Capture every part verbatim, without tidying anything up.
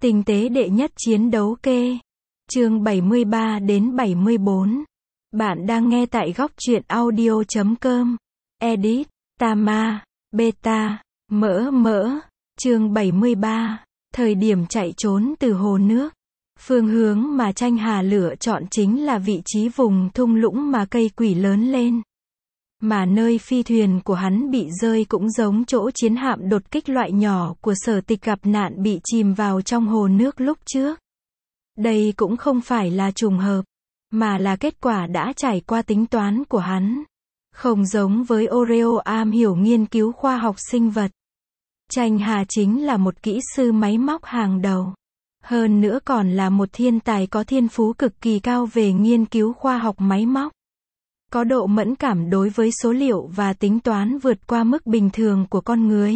Tinh tế đệ nhất chiến đấu kê. Chương bảy mươi ba đến bảy mươi bốn. Bạn đang nghe tại góc truyện audio chấm com. Edit, Tama, Beta, mỡ mỡ. Chương bảy mươi ba. Thời điểm chạy trốn từ hồ nước. Phương hướng mà Tranh Hà lựa chọn chính là vị trí vùng thung lũng mà cây quỷ lớn lên. Mà nơi phi thuyền của hắn bị rơi cũng giống chỗ chiến hạm đột kích loại nhỏ của Sở Tịch gặp nạn bị chìm vào trong hồ nước lúc trước. Đây cũng không phải là trùng hợp, mà là kết quả đã trải qua tính toán của hắn. Không giống với Oreo am hiểu nghiên cứu khoa học sinh vật. Tranh Hà chính là một kỹ sư máy móc hàng đầu. Hơn nữa còn là một thiên tài có thiên phú cực kỳ cao về nghiên cứu khoa học máy móc. Có độ mẫn cảm đối với số liệu và tính toán vượt qua mức bình thường của con người.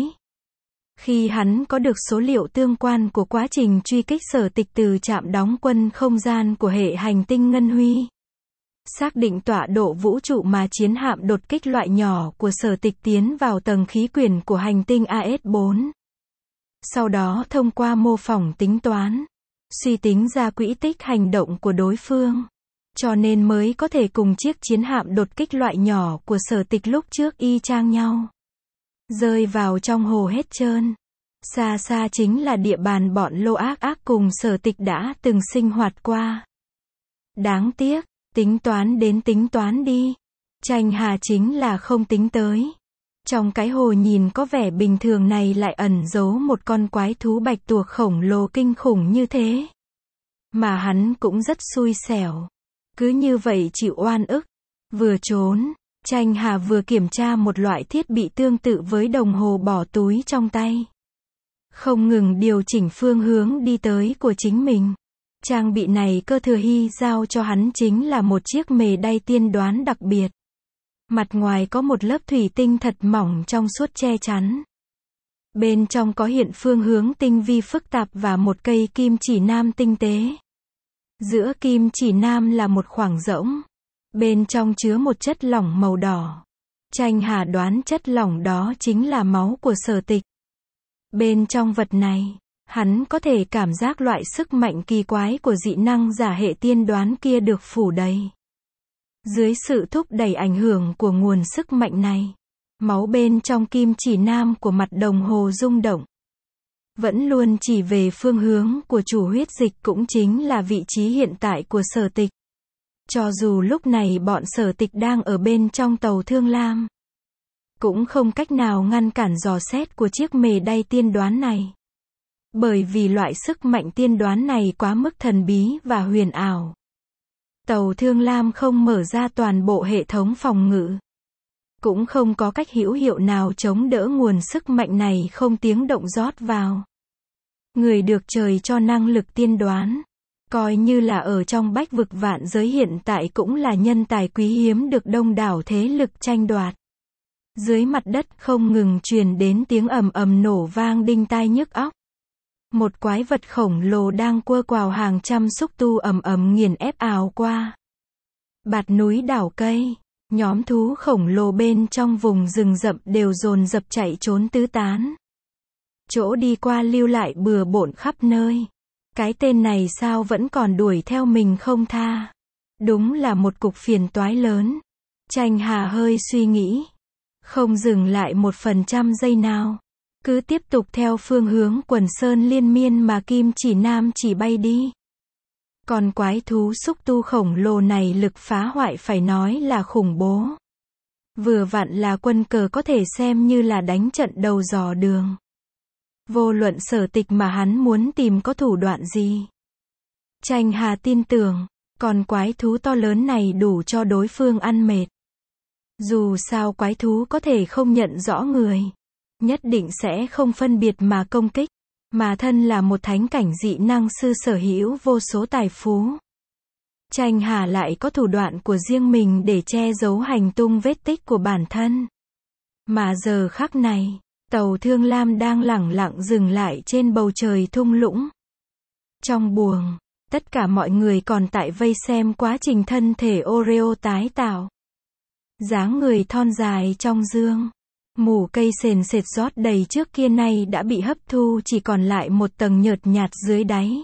Khi hắn có được số liệu tương quan của quá trình truy kích Sở Tịch từ trạm đóng quân không gian của hệ hành tinh Ngân Huy, xác định tọa độ vũ trụ mà chiến hạm đột kích loại nhỏ của Sở Tịch tiến vào tầng khí quyển của hành tinh A S bốn. Sau đó thông qua mô phỏng tính toán, suy tính ra quỹ tích hành động của đối phương. Cho nên mới có thể cùng chiếc chiến hạm đột kích loại nhỏ của Sở Tịch lúc trước y chang nhau. Rơi vào trong hồ hết trơn. Xa xa chính là địa bàn bọn Lô Ác Ác cùng Sở Tịch đã từng sinh hoạt qua. Đáng tiếc, tính toán đến tính toán đi. Tranh Hà chính là không tính tới. Trong cái hồ nhìn có vẻ bình thường này lại ẩn giấu một con quái thú bạch tuộc khổng lồ kinh khủng như thế. Mà hắn cũng rất xui xẻo. Cứ như vậy chịu oan ức. Vừa trốn, Tranh Hà vừa kiểm tra một loại thiết bị tương tự với đồng hồ bỏ túi trong tay. Không ngừng điều chỉnh phương hướng đi tới của chính mình. Trang bị này Cơ Thừa Hy giao cho hắn chính là một chiếc mề đay tiên đoán đặc biệt. Mặt ngoài có một lớp thủy tinh thật mỏng trong suốt che chắn. Bên trong có hiện phương hướng tinh vi phức tạp và một cây kim chỉ nam tinh tế. Giữa kim chỉ nam là một khoảng rỗng. Bên trong chứa một chất lỏng màu đỏ. Tranh Hà đoán chất lỏng đó chính là máu của Sở Tịch. Bên trong vật này, hắn có thể cảm giác loại sức mạnh kỳ quái của dị năng giả hệ tiên đoán kia được phủ đầy. Dưới sự thúc đẩy ảnh hưởng của nguồn sức mạnh này, máu bên trong kim chỉ nam của mặt đồng hồ rung động. Vẫn luôn chỉ về phương hướng của chủ huyết dịch cũng chính là vị trí hiện tại của Sở Tịch. Cho dù lúc này bọn Sở Tịch đang ở bên trong tàu Thương Lam, cũng không cách nào ngăn cản dò xét của chiếc mề đay tiên đoán này. Bởi vì loại sức mạnh tiên đoán này quá mức thần bí và huyền ảo. Tàu Thương Lam không mở ra toàn bộ hệ thống phòng ngự. Cũng không có cách hữu hiệu nào chống đỡ nguồn sức mạnh này không tiếng động rót vào. Người được trời cho năng lực tiên đoán, coi như là ở trong bách vực vạn giới hiện tại cũng là nhân tài quý hiếm được đông đảo thế lực tranh đoạt. Dưới mặt đất không ngừng truyền đến tiếng ầm ầm nổ vang đinh tai nhức óc. Một quái vật khổng lồ đang quơ quào hàng trăm xúc tu ầm ầm nghiền ép ào qua. Bạt núi đảo cây, nhóm thú khổng lồ bên trong vùng rừng rậm đều dồn dập chạy trốn tứ tán. Chỗ đi qua lưu lại bừa bộn khắp nơi. Cái tên này sao vẫn còn đuổi theo mình không tha. Đúng là một cục phiền toái lớn. Tranh Hà hơi suy nghĩ. Không dừng lại một phần trăm giây nào. Cứ tiếp tục theo phương hướng quần sơn liên miên mà kim chỉ nam chỉ bay đi. Còn quái thú xúc tu khổng lồ này lực phá hoại phải nói là khủng bố. Vừa vặn là quân cờ có thể xem như là đánh trận đầu dò đường. Vô luận Sở Tịch mà hắn muốn tìm có thủ đoạn gì. Tranh Hà tin tưởng, còn quái thú to lớn này đủ cho đối phương ăn mệt. Dù sao quái thú có thể không nhận rõ người. Nhất định sẽ không phân biệt mà công kích. Mà thân là một thánh cảnh dị năng sư sở hữu vô số tài phú. Tranh Hà lại có thủ đoạn của riêng mình để che giấu hành tung vết tích của bản thân. Mà giờ khắc này, tàu Thương Lam đang lẳng lặng dừng lại trên bầu trời thung lũng. Trong buồng, tất cả mọi người còn tại vây xem quá trình thân thể Oreo tái tạo. Dáng người thon dài trong dương. Mủ cây sền sệt rót đầy trước kia nay đã bị hấp thu, chỉ còn lại một tầng nhợt nhạt dưới đáy.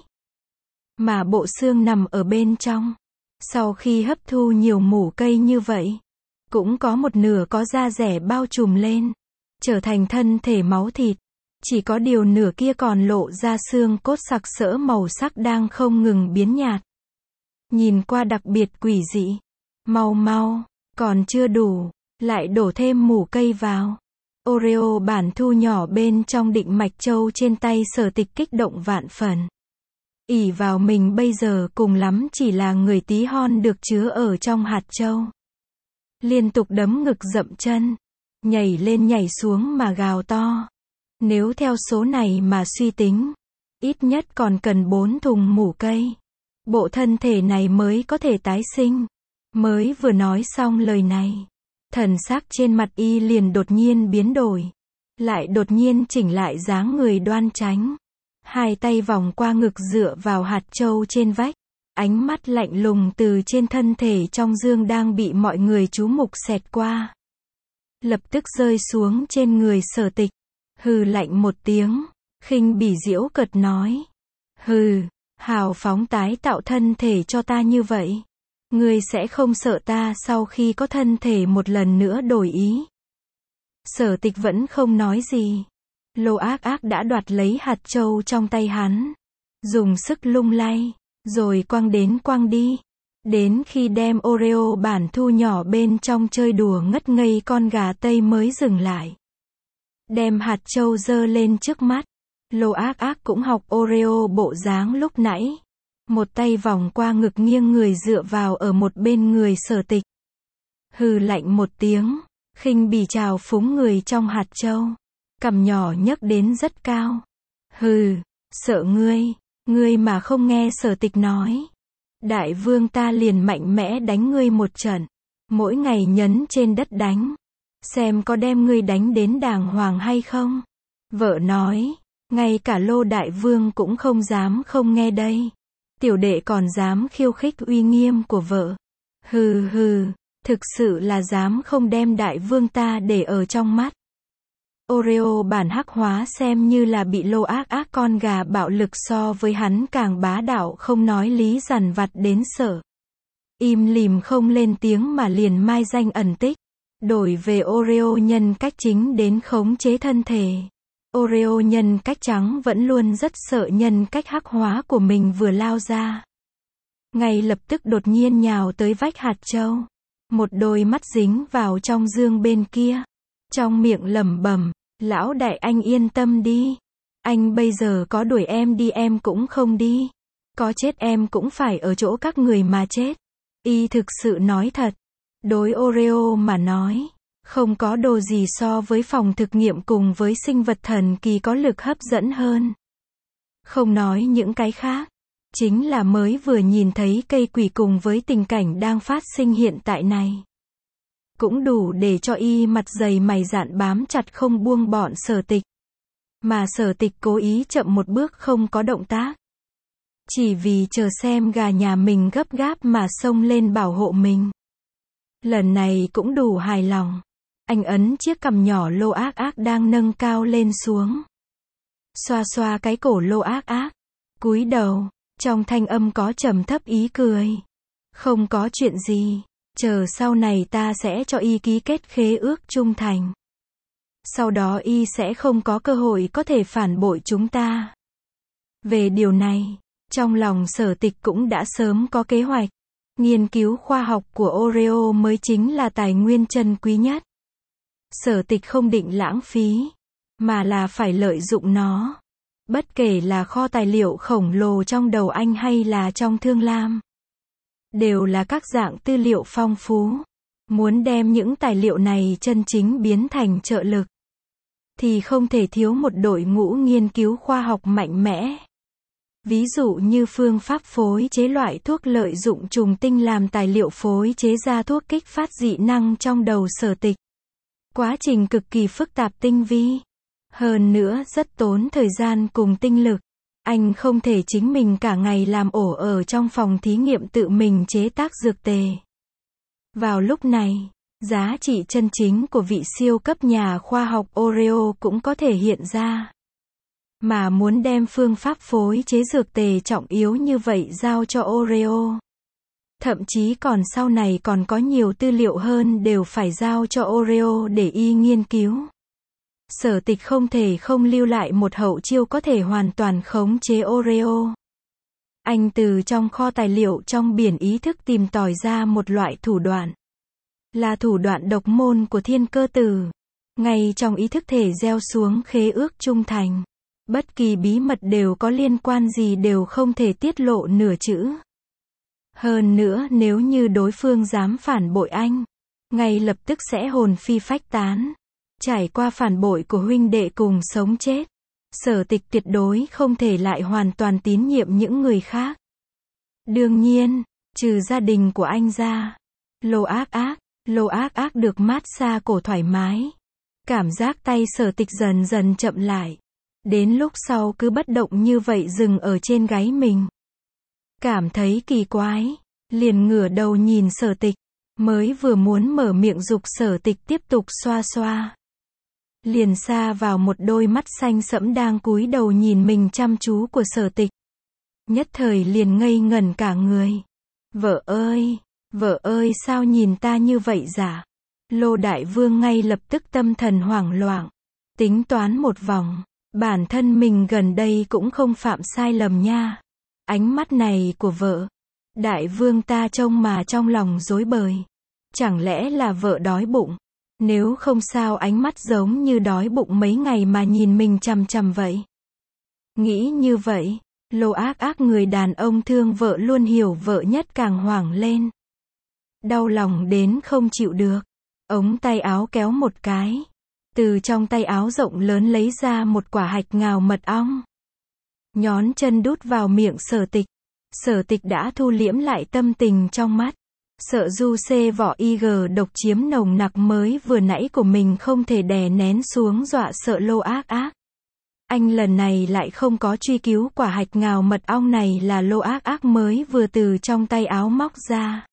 Mà bộ xương nằm ở bên trong. Sau khi hấp thu nhiều mủ cây như vậy, cũng có một nửa có da rẻ bao trùm lên, trở thành thân thể máu thịt. Chỉ có điều nửa kia còn lộ ra xương cốt sặc sỡ, màu sắc đang không ngừng biến nhạt. Nhìn qua đặc biệt quỷ dị. Mau mau, còn chưa đủ, lại đổ thêm mủ cây vào. Oreo bản thu nhỏ bên trong định mạch châu trên tay Sở Tịch kích động vạn phần. Ỷ vào mình bây giờ cùng lắm chỉ là người tí hon được chứa ở trong hạt châu. Liên tục đấm ngực dậm chân, nhảy lên nhảy xuống mà gào to. Nếu theo số này mà suy tính, ít nhất còn cần bốn thùng mủ cây. Bộ thân thể này mới có thể tái sinh. Mới vừa nói xong lời này, thần sắc trên mặt y liền đột nhiên biến đổi. Lại đột nhiên chỉnh lại dáng người đoan chánh. Hai tay vòng qua ngực dựa vào hạt châu trên vách. Ánh mắt lạnh lùng từ trên thân thể trong dương đang bị mọi người chú mục xẹt qua. Lập tức rơi xuống trên người Sở Tịch. Hừ lạnh một tiếng, khinh bỉ giễu cợt nói. Hừ, hào phóng tái tạo thân thể cho ta như vậy. Ngươi sẽ không sợ ta sau khi có thân thể một lần nữa đổi ý. Sở Tịch vẫn không nói gì. Lô Ác Ác đã đoạt lấy hạt châu trong tay hắn. Dùng sức lung lay, rồi quăng đến quăng đi. Đến khi đem Oreo bản thu nhỏ bên trong chơi đùa ngất ngây con gà Tây mới dừng lại. Đem hạt châu giơ lên trước mắt. Lô Ác Ác cũng học Oreo bộ dáng lúc nãy. Một tay vòng qua ngực nghiêng người dựa vào ở một bên người Sở Tịch. Hừ lạnh một tiếng, khinh bỉ trào phúng người trong hạt châu. Cằm nhỏ nhấc đến rất cao. Hừ, sợ ngươi, ngươi mà không nghe Sở Tịch nói. Đại vương ta liền mạnh mẽ đánh ngươi một trận. Mỗi ngày nhấn trên đất đánh. Xem có đem ngươi đánh đến đàng hoàng hay không. Vợ nói, ngay cả Lô đại vương cũng không dám không nghe đây. Tiểu đệ còn dám khiêu khích uy nghiêm của vợ. Hừ hừ, thực sự là dám không đem đại vương ta để ở trong mắt. Oreo bản hắc hóa xem như là bị Lô Ác Ác con gà bạo lực so với hắn càng bá đạo không nói lý dằn vặt đến sợ. Im lìm không lên tiếng mà liền mai danh ẩn tích. Đổi về Oreo nhân cách chính đến khống chế thân thể. Oreo nhân cách trắng vẫn luôn rất sợ nhân cách hắc hóa của mình vừa lao ra. Ngay lập tức đột nhiên nhào tới vách hạt châu. Một đôi mắt dính vào trong dương bên kia. Trong miệng lẩm bẩm, lão đại anh yên tâm đi. Anh bây giờ có đuổi em đi em cũng không đi. Có chết em cũng phải ở chỗ các người mà chết. Y thực sự nói thật. Đối Oreo mà nói, không có đồ gì so với phòng thực nghiệm cùng với sinh vật thần kỳ có lực hấp dẫn hơn. Không nói những cái khác, chính là mới vừa nhìn thấy cây quỷ cùng với tình cảnh đang phát sinh hiện tại này. Cũng đủ để cho y mặt dày mày dạn bám chặt không buông bọn Sở Tịch. Mà Sở Tịch cố ý chậm một bước không có động tác. Chỉ vì chờ xem gà nhà mình gấp gáp mà xông lên bảo hộ mình. Lần này cũng đủ hài lòng. Anh ấn chiếc cằm nhỏ Lô Ác Ác đang nâng cao lên xuống. Xoa xoa cái cổ Lô Ác Ác. Cúi đầu, trong thanh âm có trầm thấp ý cười. Không có chuyện gì. Chờ sau này ta sẽ cho y ký kết khế ước trung thành. Sau đó y sẽ không có cơ hội có thể phản bội chúng ta. Về điều này, trong lòng Sở Tịch cũng đã sớm có kế hoạch. Nghiên cứu khoa học của Oreo mới chính là tài nguyên chân quý nhất. Sở Tịch không định lãng phí, mà là phải lợi dụng nó. Bất kể là kho tài liệu khổng lồ trong đầu anh hay là trong Thương Lam. Đều là các dạng tư liệu phong phú. Muốn đem những tài liệu này chân chính biến thành trợ lực, thì không thể thiếu một đội ngũ nghiên cứu khoa học mạnh mẽ. Ví dụ như phương pháp phối chế loại thuốc lợi dụng trùng tinh làm tài liệu phối chế ra thuốc kích phát dị năng trong đầu Sở Tịch. Quá trình cực kỳ phức tạp tinh vi. Hơn nữa rất tốn thời gian cùng tinh lực. Anh không thể chính mình cả ngày làm ổ ở trong phòng thí nghiệm tự mình chế tác dược tề. Vào lúc này, Giá trị chân chính của vị siêu cấp nhà khoa học Oreo cũng có thể hiện ra. Mà muốn đem phương pháp phối chế dược tề trọng yếu như vậy giao cho Oreo. Thậm chí còn sau này còn có nhiều tư liệu hơn đều phải giao cho Oreo để y nghiên cứu. Sở Tịch không thể không lưu lại một hậu chiêu có thể hoàn toàn khống chế Oreo. Anh từ trong kho tài liệu trong biển ý thức tìm tòi ra một loại thủ đoạn. Là thủ đoạn độc môn của Thiên Cơ Tử. Ngay trong ý thức thể gieo xuống khế ước trung thành. Bất kỳ bí mật đều có liên quan gì đều không thể tiết lộ nửa chữ. Hơn nữa nếu như đối phương dám phản bội anh, ngay lập tức sẽ hồn phi phách tán. Trải qua phản bội của huynh đệ cùng sống chết, Sở Tịch tuyệt đối không thể lại hoàn toàn tín nhiệm những người khác. Đương nhiên, trừ gia đình của anh ra. Lô Ác Ác, Lô Ác Ác được mát xa cổ thoải mái. Cảm giác tay Sở Tịch dần dần chậm lại. Đến lúc sau cứ bất động như vậy dừng ở trên gáy mình. Cảm thấy kỳ quái, liền ngửa đầu nhìn Sở Tịch, mới vừa muốn mở miệng giục Sở Tịch tiếp tục xoa xoa. Liền xa vào một đôi mắt xanh sẫm đang cúi đầu nhìn mình chăm chú của Sở Tịch. Nhất thời liền ngây ngẩn cả người. Vợ ơi, vợ ơi sao nhìn ta như vậy giả? Lô Đại Vương ngay lập tức tâm thần hoảng loạn, tính toán một vòng, bản thân mình gần đây cũng không phạm sai lầm nha. Ánh mắt này của vợ, Đại Vương ta trông mà trong lòng rối bời. Chẳng lẽ là vợ đói bụng? Nếu không sao ánh mắt giống như đói bụng mấy ngày mà nhìn mình chằm chằm vậy. Nghĩ như vậy, Lô Ác Ác người đàn ông thương vợ luôn hiểu vợ nhất càng hoảng lên. Đau lòng đến không chịu được. Ống tay áo kéo một cái. Từ trong tay áo rộng lớn lấy ra một quả hạch ngào mật ong. Nhón chân đút vào miệng Sở Tịch. Sở Tịch đã thu liễm lại tâm tình trong mắt. Sợ du xê vỏ i giê độc chiếm nồng nặc mới vừa nãy của mình không thể đè nén xuống dọa sợ Lô Ác Ác. Anh lần này lại không có truy cứu quả hạch ngào mật ong này là Lô Ác Ác mới vừa từ trong tay áo móc ra.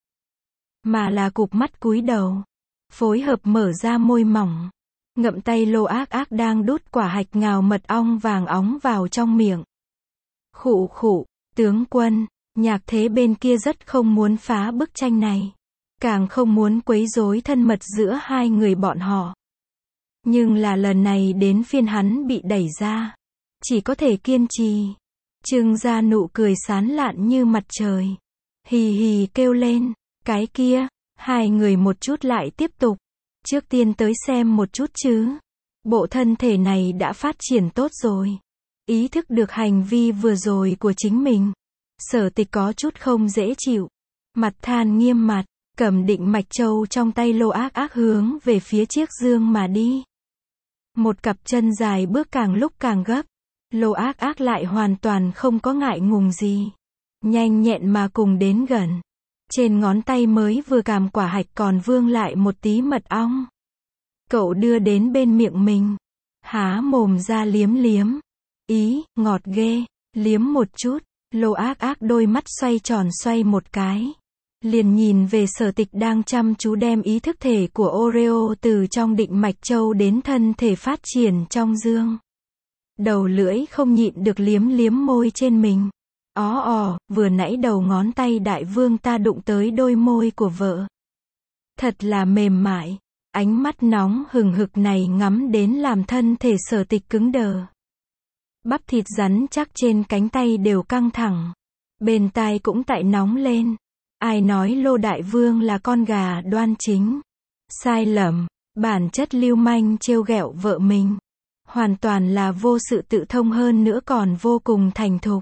Mà là cụp mắt cúi đầu. Phối hợp mở ra môi mỏng. Ngậm tay Lô Ác Ác đang đút quả hạch ngào mật ong vàng óng vào trong miệng. Khụ khụ, tướng quân. Nhạc Thế bên kia rất không muốn phá bức tranh này. Càng không muốn quấy rối thân mật giữa hai người bọn họ. Nhưng là lần này đến phiên hắn bị đẩy ra. Chỉ có thể kiên trì. Trưng ra nụ cười sán lạn như mặt trời. Hì hì kêu lên. Cái kia, hai người một chút lại tiếp tục. Trước tiên tới xem một chút chứ. Bộ thân thể này đã phát triển tốt rồi. Ý thức được hành vi vừa rồi của chính mình. Sở Tịch có chút không dễ chịu. Mặt than nghiêm mặt, cầm định mạch châu trong tay Lô Ác Ác hướng về phía chiếc giường mà đi. Một cặp chân dài bước càng lúc càng gấp. Lô Ác Ác lại hoàn toàn không có ngại ngùng gì. Nhanh nhẹn mà cùng đến gần. Trên ngón tay mới vừa càm quả hạch còn vương lại một tí mật ong. Cậu đưa đến bên miệng mình. Há mồm ra liếm liếm. Ý, ngọt ghê. Liếm một chút. Lô Ác Ác đôi mắt xoay tròn xoay một cái. Liền nhìn về Sở Tịch đang chăm chú đem ý thức thể của Oreo từ trong định mạch châu đến thân thể phát triển trong dương. Đầu lưỡi không nhịn được liếm liếm môi trên mình. Ó ò, vừa nãy đầu ngón tay Đại Vương ta đụng tới đôi môi của vợ. Thật là mềm mại. Ánh mắt nóng hừng hực này ngắm đến làm thân thể Sở Tịch cứng đờ. Bắp thịt rắn chắc trên cánh tay đều căng thẳng. Bên tai cũng tại nóng lên. Ai nói Lô Đại Vương là con gà đoan chính? Sai lầm, bản chất lưu manh trêu ghẹo vợ mình. Hoàn toàn là vô sự tự thông hơn nữa còn vô cùng thành thục.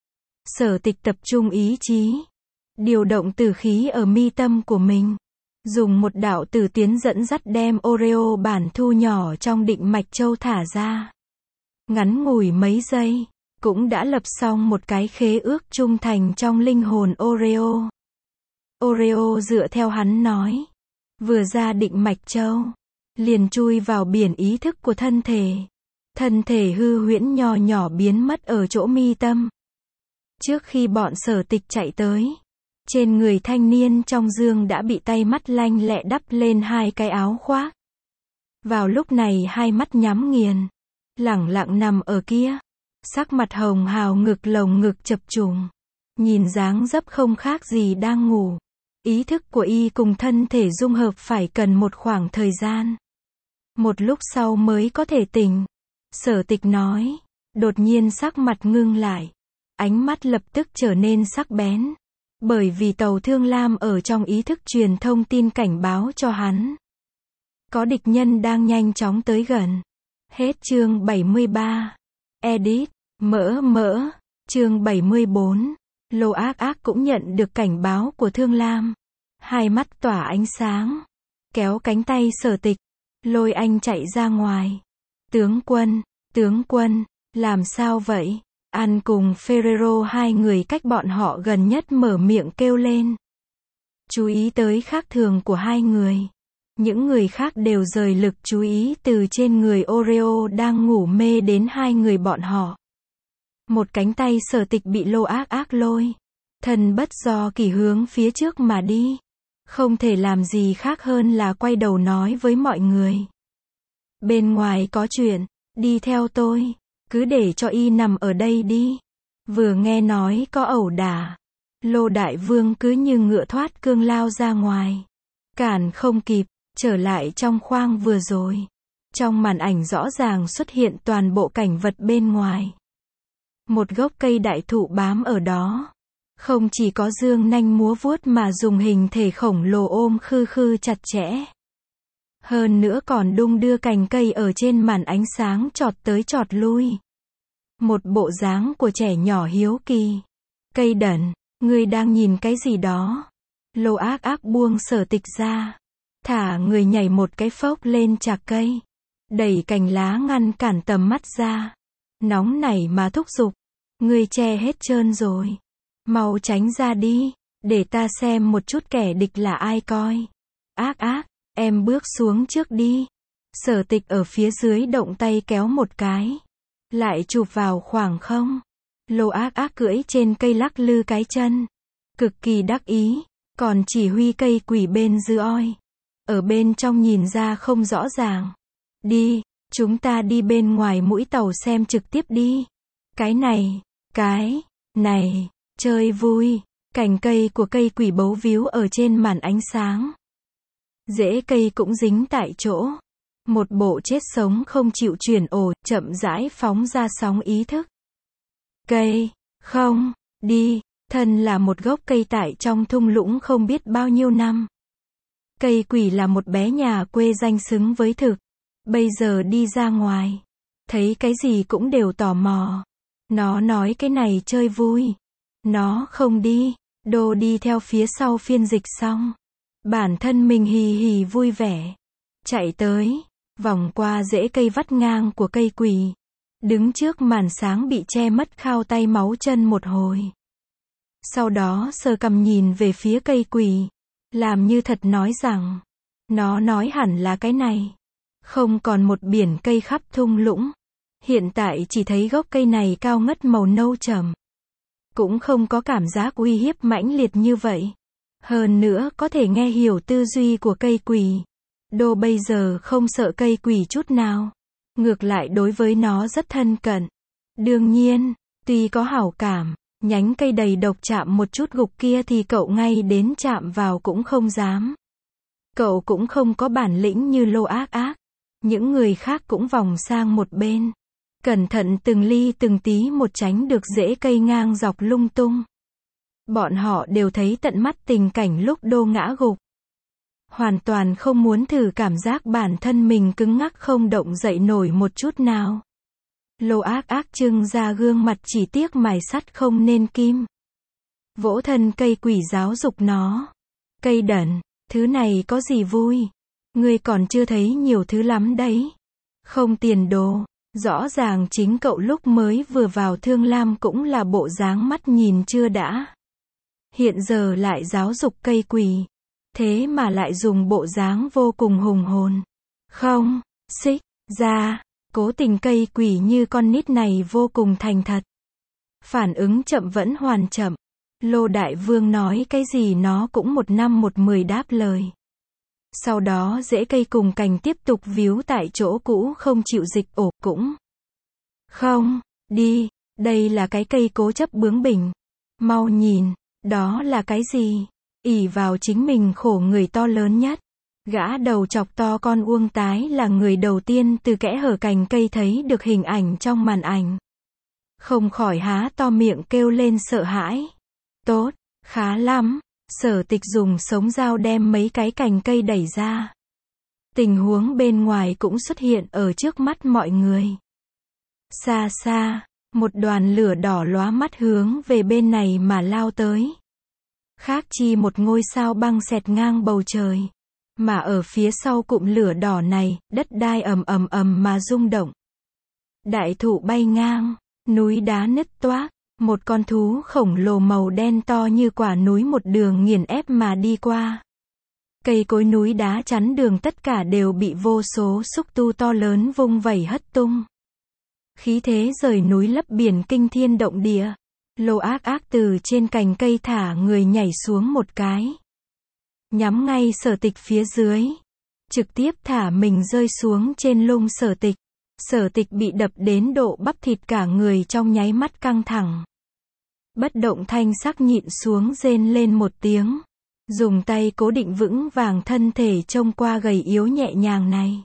Sở Tịch tập trung ý chí. Điều động tử khí ở mi tâm của mình. Dùng một đạo tử tuyến dẫn dắt đem Oreo bản thu nhỏ trong định mạch châu thả ra. Ngắn ngủi mấy giây, cũng đã lập xong một cái khế ước trung thành trong linh hồn Oreo. Oreo dựa theo hắn nói. Vừa ra định mạch châu. Liền chui vào biển ý thức của thân thể. Thân thể hư huyễn nhỏ nhỏ biến mất ở chỗ mi tâm. Trước khi bọn Sở Tịch chạy tới. Trên người thanh niên trong giường đã bị tay mắt lanh lẹ đắp lên hai cái áo khoác. Vào lúc này hai mắt nhắm nghiền, lẳng lặng nằm ở kia. Sắc mặt hồng hào, ngực lồng ngực chập trùng. Nhìn dáng dấp không khác gì đang ngủ. Ý thức của y cùng thân thể dung hợp phải cần một khoảng thời gian. Một lúc sau mới có thể tỉnh. Sở Tịch nói. Đột nhiên sắc mặt ngưng lại. Ánh mắt lập tức trở nên sắc bén. Bởi vì tàu Thương Lam ở trong ý thức truyền thông tin cảnh báo cho hắn. Có địch nhân đang nhanh chóng tới gần. Hết chương bảy mươi ba. Edit. Mỡ mỡ. Chương bảy mươi bốn. Lô Ác Ác cũng nhận được cảnh báo của Thương Lam. Hai mắt tỏa ánh sáng. Kéo cánh tay Sở Tịch. Lôi anh chạy ra ngoài. Tướng quân, tướng quân, làm sao vậy? An cùng Ferrero hai người cách bọn họ gần nhất mở miệng kêu lên. Chú ý tới khác thường của hai người. Những người khác đều rời lực chú ý từ trên người Oreo đang ngủ mê đến hai người bọn họ. Một cánh tay Sở Tịch bị Lô Ác Ác lôi. Thần bất do kỳ hướng phía trước mà đi. Không thể làm gì khác hơn là quay đầu nói với mọi người. Bên ngoài có chuyện, đi theo tôi. Cứ để cho y nằm ở đây đi. Vừa nghe nói có ẩu đả. Lô Đại Vương cứ như ngựa thoát cương lao ra ngoài. Cản không kịp, trở lại trong khoang vừa rồi. Trong màn ảnh rõ ràng xuất hiện toàn bộ cảnh vật bên ngoài. Một gốc cây đại thụ bám ở đó. Không chỉ có dương nanh múa vuốt mà dùng hình thể khổng lồ ôm khư khư chặt chẽ. Hơn nữa còn đung đưa cành cây ở trên màn ánh sáng chọt tới chọt lui. Một bộ dáng của trẻ nhỏ hiếu kỳ. Cây đần, ngươi đang nhìn cái gì đó? Lô Ác Ác buông Sở Tịch ra. Thả người nhảy một cái phốc lên chạc cây. Đẩy cành lá ngăn cản tầm mắt ra. Nóng nảy mà thúc giục. Ngươi che hết trơn rồi. Mau tránh ra đi. Để ta xem một chút kẻ địch là ai coi. Ác Ác, em bước xuống trước đi. Sở Tịch ở phía dưới động tay kéo một cái. Lại chụp vào khoảng không. Lô Ác Ác cưỡi trên cây lắc lư cái chân. Cực kỳ đắc ý. Còn chỉ huy cây quỷ bên dư oi. Ở bên trong nhìn ra không rõ ràng. Đi, chúng ta đi bên ngoài mũi tàu xem trực tiếp đi. Cái này, cái này, chơi vui. Cành cây của cây quỷ bấu víu ở trên màn ánh sáng. Rễ cây cũng dính tại chỗ. Một bộ chết sống không chịu chuyển ổ, chậm rãi phóng ra sóng ý thức. Cây, không, đi, thân là một gốc cây tại trong thung lũng không biết bao nhiêu năm. Cây quỷ là một bé nhà quê danh xứng với thực. Bây giờ đi ra ngoài. Thấy cái gì cũng đều tò mò. Nó nói cái này chơi vui. Nó không đi. Đô đi theo phía sau phiên dịch xong. Bản thân mình hì hì vui vẻ. Chạy tới. Vòng qua rễ cây vắt ngang của cây quỷ. Đứng trước màn sáng bị che mất khao tay máu chân một hồi. Sau đó sờ cằm nhìn về phía cây quỷ. Làm như thật nói rằng. Nó nói hẳn là cái này. Không còn một biển cây khắp thung lũng. Hiện tại chỉ thấy gốc cây này cao ngất màu nâu trầm. Cũng không có cảm giác uy hiếp mãnh liệt như vậy. Hơn nữa có thể nghe hiểu tư duy của cây quỷ. Đô bây giờ không sợ cây quỷ chút nào. Ngược lại đối với nó rất thân cận. Đương nhiên, tuy có hảo cảm, nhánh cây đầy độc chạm một chút gục kia thì cậu ngay đến chạm vào cũng không dám. Cậu cũng không có bản lĩnh như Lô Ác Ác. Những người khác cũng vòng sang một bên. Cẩn thận từng ly từng tí một tránh được rễ cây ngang dọc lung tung. Bọn họ đều thấy tận mắt tình cảnh lúc Đô ngã gục. Hoàn toàn không muốn thử cảm giác bản thân mình cứng ngắc không động dậy nổi một chút nào. Lô Ác Ác trưng ra gương mặt chỉ tiếc mài sắt không nên kim. Vỗ thân cây quỷ giáo dục nó. Cây đần, thứ này có gì vui? Ngươi còn chưa thấy nhiều thứ lắm đấy. Không tiền đồ. Rõ ràng chính cậu lúc mới vừa vào Thương Lam cũng là bộ dáng mắt nhìn chưa đã. Hiện giờ lại giáo dục cây quỷ. Thế mà lại dùng bộ dáng vô cùng hùng hồn. Không, xích, ra, cố tình cây quỷ như con nít này vô cùng thành thật. Phản ứng chậm vẫn hoàn chậm. Lô Đại Vương nói cái gì nó cũng một năm một mười đáp lời. Sau đó rễ cây cùng cành tiếp tục víu tại chỗ cũ không chịu dịch ổ, cũng không đi, đây là cái cây cố chấp bướng bỉnh. Mau nhìn, đó là cái gì? Ỷ vào chính mình khổ người to lớn nhất. Gã đầu chọc to con uông tái là người đầu tiên từ kẽ hở cành cây thấy được hình ảnh trong màn ảnh. Không khỏi há to miệng kêu lên sợ hãi. Tốt, khá lắm. Sở Tịch dùng sống dao đem mấy cái cành cây đẩy ra. Tình huống bên ngoài cũng xuất hiện ở trước mắt mọi người. Xa xa, một đoàn lửa đỏ lóa mắt hướng về bên này mà lao tới. Khác chi một ngôi sao băng xẹt ngang bầu trời. Mà ở phía sau cụm lửa đỏ này, đất đai ầm ầm ầm mà rung động. Đại thụ bay ngang, núi đá nứt toác, một con thú khổng lồ màu đen to như quả núi một đường nghiền ép mà đi qua. Cây cối núi đá chắn đường tất cả đều bị vô số xúc tu to lớn vung vẩy hất tung. Khí thế rời núi lấp biển kinh thiên động địa. Lô Ác Ác từ trên cành cây thả người nhảy xuống một cái. Nhắm ngay Sở Tịch phía dưới. Trực tiếp thả mình rơi xuống trên lưng Sở Tịch. Sở Tịch bị đập đến độ bắp thịt cả người trong nháy mắt căng thẳng. Bất động thanh sắc nhịn xuống rên lên một tiếng. Dùng tay cố định vững vàng thân thể trông qua gầy yếu nhẹ nhàng này.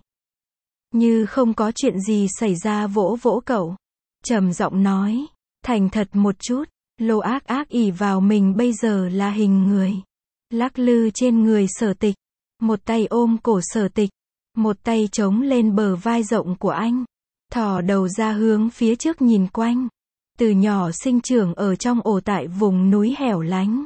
Như không có chuyện gì xảy ra vỗ vỗ cậu. Trầm giọng nói. Thành thật một chút. Lô Ác Ác ỷ vào mình bây giờ là hình người. Lắc lư trên người Sở Tịch. Một tay ôm cổ Sở Tịch. Một tay chống lên bờ vai rộng của anh. Thò đầu ra hướng phía trước nhìn quanh. Từ nhỏ sinh trưởng ở trong ổ tại vùng núi hẻo lánh.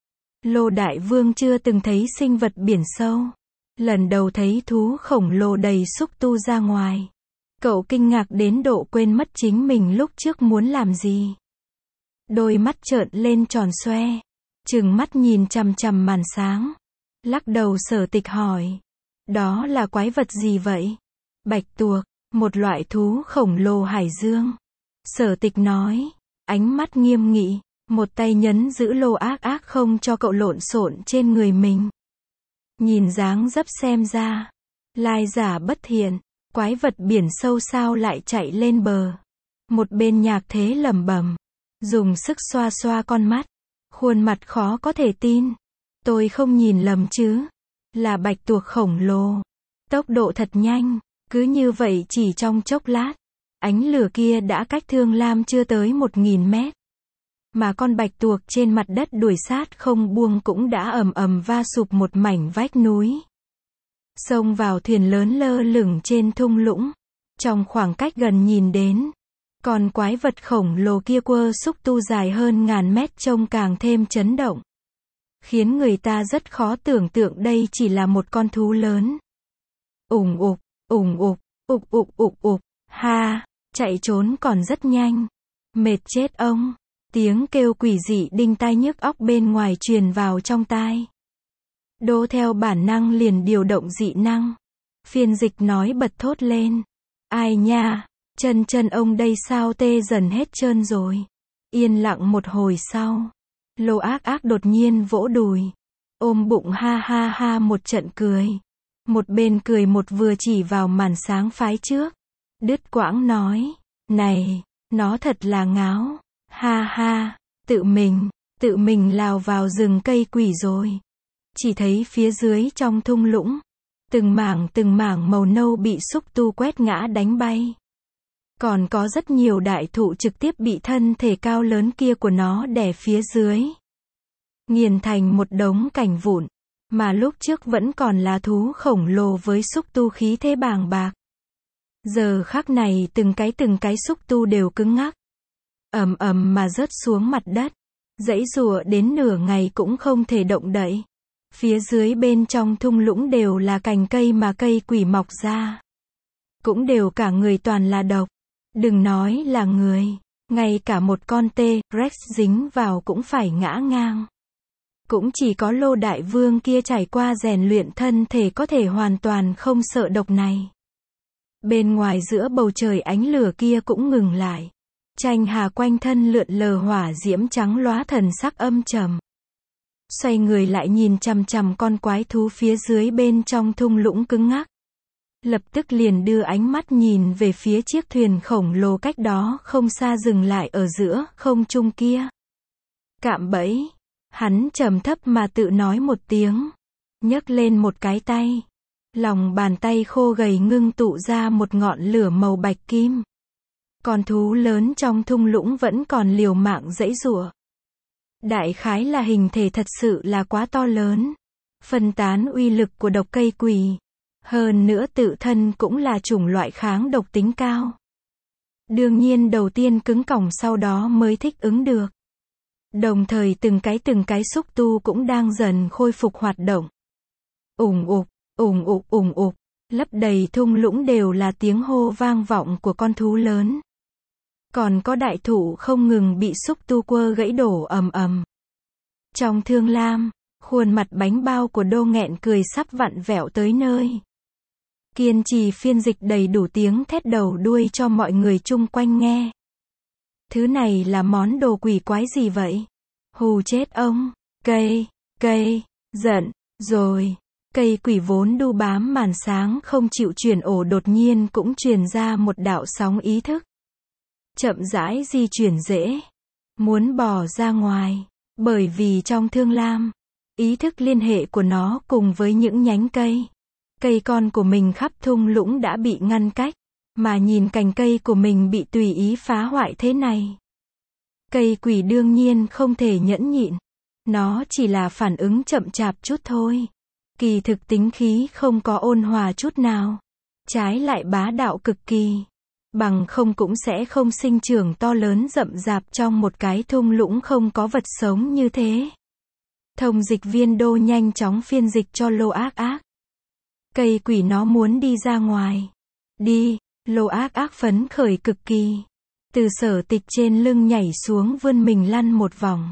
Lô Đại Vương chưa từng thấy sinh vật biển sâu. Lần đầu thấy thú khổng lồ đầy xúc tu ra ngoài. Cậu kinh ngạc đến độ quên mất chính mình lúc trước muốn làm gì. Đôi mắt trợn lên tròn xoe. Trừng mắt nhìn chằm chằm màn sáng. Lắc đầu Sở Tịch hỏi. Đó là quái vật gì vậy? Bạch tuộc, một loại thú khổng lồ hải dương. Sở Tịch nói. Ánh mắt nghiêm nghị. Một tay nhấn giữ Lô Ác Ác không cho cậu lộn xộn trên người mình. Nhìn dáng dấp xem ra. Lai giả bất thiện. Quái vật biển sâu sao lại chạy lên bờ. Một bên Nhạc Thế lẩm bẩm. Dùng sức xoa xoa con mắt. Khuôn mặt khó có thể tin. Tôi không nhìn lầm chứ. Là bạch tuộc khổng lồ. Tốc độ thật nhanh. Cứ như vậy chỉ trong chốc lát. Ánh lửa kia đã cách Thương Lam chưa tới một nghìn mét. Mà con bạch tuộc trên mặt đất đuổi sát không buông cũng đã ầm ầm va sụp một mảnh vách núi. Xông vào thuyền lớn lơ lửng trên thung lũng. Trong khoảng cách gần nhìn đến. Còn quái vật khổng lồ kia quơ xúc tu dài hơn ngàn mét trông càng thêm chấn động. Khiến người ta rất khó tưởng tượng đây chỉ là một con thú lớn. Ủng ục, ủng ục, ục ục ục ục, ha, chạy trốn còn rất nhanh. Mệt chết ông. Tiếng kêu quỷ dị đinh tai nhức óc bên ngoài truyền vào trong tai. Đô theo bản năng liền điều động dị năng. Phiên dịch nói bật thốt lên. Ai nha, chân chân ông đây sao tê dần hết trơn rồi. Yên lặng một hồi sau. Lô Ác Ác đột nhiên vỗ đùi. Ôm bụng ha ha ha một trận cười. Một bên cười một vừa chỉ vào màn sáng phái trước. Đứt quãng nói. Này, nó thật là ngáo. Ha ha, tự mình, tự mình lao vào rừng cây quỷ rồi. Chỉ thấy phía dưới trong thung lũng. Từng mảng từng mảng màu nâu bị xúc tu quét ngã đánh bay. Còn có rất nhiều đại thụ trực tiếp bị thân thể cao lớn kia của nó đè phía dưới. Nghiền thành một đống cành vụn. Mà lúc trước vẫn còn là thú khổng lồ với xúc tu khí thế bàng bạc. Giờ khắc này từng cái từng cái xúc tu đều cứng ngắc. Ầm ầm mà rớt xuống mặt đất. Giãy giụa đến nửa ngày cũng không thể động đậy. Phía dưới bên trong thung lũng đều là cành cây mà cây quỷ mọc ra. Cũng đều cả người toàn là độc. Đừng nói là người. Ngay cả một con T-Rex dính vào cũng phải ngã ngang. Cũng chỉ có Lô Đại Vương kia trải qua rèn luyện thân thể có thể hoàn toàn không sợ độc này. Bên ngoài giữa bầu trời ánh lửa kia cũng ngừng lại. Tranh Hà quanh thân lượn lờ hỏa diễm trắng lóa, thần sắc âm trầm. Xoay người lại nhìn chằm chằm con quái thú phía dưới bên trong thung lũng cứng ngắc. Lập tức liền đưa ánh mắt nhìn về phía chiếc thuyền khổng lồ cách đó không xa dừng lại ở giữa không trung kia. Cạm bẫy. Hắn trầm thấp mà tự nói một tiếng. Nhấc lên một cái tay. Lòng bàn tay khô gầy ngưng tụ ra một ngọn lửa màu bạch kim. Con thú lớn trong thung lũng vẫn còn liều mạng giãy giụa. Đại khái là hình thể thật sự là quá to lớn. Phân tán uy lực của độc cây quỷ. Hơn nữa tự thân cũng là chủng loại kháng độc tính cao. Đương nhiên đầu tiên cứng cỏng, sau đó mới thích ứng được. Đồng thời từng cái từng cái xúc tu cũng đang dần khôi phục hoạt động. Ủng ục, ủng ục, ủng ục, lấp đầy thung lũng đều là tiếng hô vang vọng của con thú lớn. Còn có đại thụ không ngừng bị xúc tu quơ gãy đổ ầm ầm. Trong Thương Lam, khuôn mặt bánh bao của Đô nghẹn cười sắp vặn vẹo tới nơi. Kiên trì phiên dịch đầy đủ tiếng thét đầu đuôi cho mọi người chung quanh nghe. Thứ này là món đồ quỷ quái gì vậy? Hù chết ông. Cây, cây, giận, rồi. Cây quỷ vốn đu bám màn sáng không chịu chuyển ổ đột nhiên cũng truyền ra một đạo sóng ý thức. Chậm rãi di chuyển dễ. Muốn bò ra ngoài. Bởi vì trong Thương Lam, ý thức liên hệ của nó cùng với những nhánh cây. Cây con của mình khắp thung lũng đã bị ngăn cách. Mà nhìn cành cây của mình bị tùy ý phá hoại thế này. Cây quỷ đương nhiên không thể nhẫn nhịn. Nó chỉ là phản ứng chậm chạp chút thôi. Kỳ thực tính khí không có ôn hòa chút nào. Trái lại bá đạo cực kỳ. Bằng không cũng sẽ không sinh trưởng to lớn rậm rạp trong một cái thung lũng không có vật sống như thế. Thông dịch viên Đô nhanh chóng phiên dịch cho Lô Ác Ác. Cây quỷ nó muốn đi ra ngoài. Đi. Lô Ác Ác phấn khởi cực kỳ. Từ Sở Tịch trên lưng nhảy xuống, vươn mình lăn một vòng.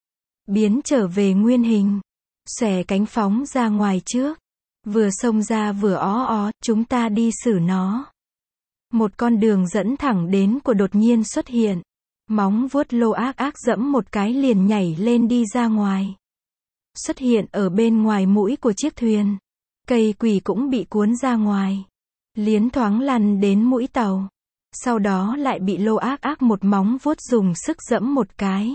Biến trở về nguyên hình. Xòe cánh phóng ra ngoài trước. Vừa xông ra vừa ó ó, chúng ta đi xử nó. Một con đường dẫn thẳng đến của đột nhiên xuất hiện. Móng vuốt Lô Ác Ác dẫm một cái liền nhảy lên đi ra ngoài. Xuất hiện ở bên ngoài mũi của chiếc thuyền. Cây quỷ cũng bị cuốn ra ngoài. Liến thoáng lăn đến mũi tàu. Sau đó lại bị Lô Ác Ác một móng vuốt dùng sức dẫm một cái.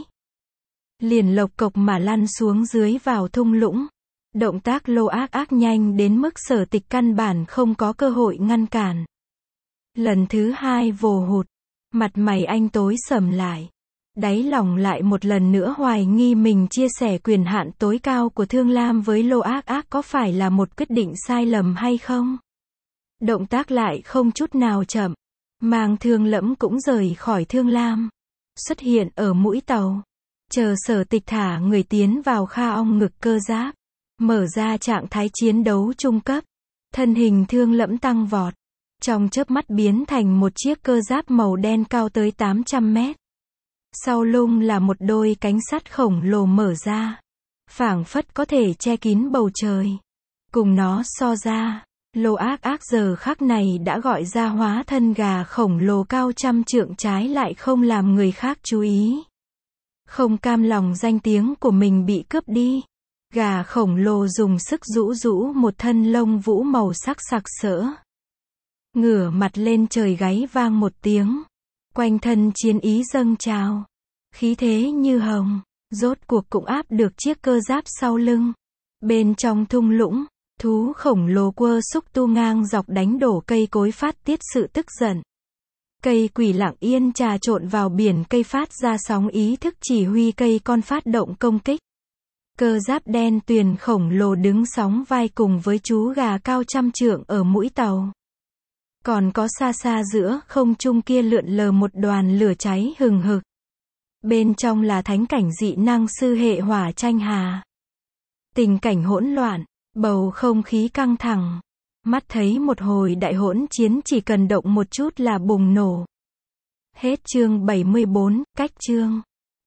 Liền lộc cộc mà lăn xuống dưới vào thung lũng. Động tác Lô Ác Ác nhanh đến mức Sở Tịch căn bản không có cơ hội ngăn cản. Lần thứ hai vồ hụt. Mặt mày anh tối sầm lại. Đáy lòng lại một lần nữa hoài nghi mình chia sẻ quyền hạn tối cao của Thương Lam với Lô Ác Ác có phải là một quyết định sai lầm hay không. Động tác lại không chút nào chậm. Mang Thương Lẫm cũng rời khỏi Thương Lam. Xuất hiện ở mũi tàu. Chờ Sở Tịch thả người tiến vào kha ong ngực cơ giáp. Mở ra trạng thái chiến đấu trung cấp. Thân hình Thương Lẫm tăng vọt. Trong chớp mắt biến thành một chiếc cơ giáp màu đen cao tới tám trăm mét. Sau lưng là một đôi cánh sắt khổng lồ mở ra. Phảng phất có thể che kín bầu trời. Cùng nó so ra, Lô Ác Ác giờ khắc này đã gọi ra hóa thân gà khổng lồ cao trăm trượng, trái lại không làm người khác chú ý. Không cam lòng danh tiếng của mình bị cướp đi. Gà khổng lồ dùng sức rũ rũ một thân lông vũ màu sắc sặc sỡ. Ngửa mặt lên trời gáy vang một tiếng. Quanh thân chiến ý dâng trào. Khí thế như hồng. Rốt cuộc cũng áp được chiếc cơ giáp sau lưng. Bên trong thung lũng, thú khổng lồ quơ xúc tu ngang dọc đánh đổ cây cối phát tiết sự tức giận. Cây quỷ lặng yên trà trộn vào biển cây phát ra sóng ý thức chỉ huy cây con phát động công kích. Cơ giáp đen tuyền khổng lồ đứng sóng vai cùng với chú gà cao trăm trượng ở mũi tàu. Còn có xa xa giữa không trung kia lượn lờ một đoàn lửa cháy hừng hực. Bên trong là thánh cảnh dị năng sư hệ hỏa Tranh Hà. Tình cảnh hỗn loạn, bầu không khí căng thẳng. Mắt thấy một hồi đại hỗn chiến chỉ cần động một chút là bùng nổ. Hết chương bảy mươi bốn, cách chương.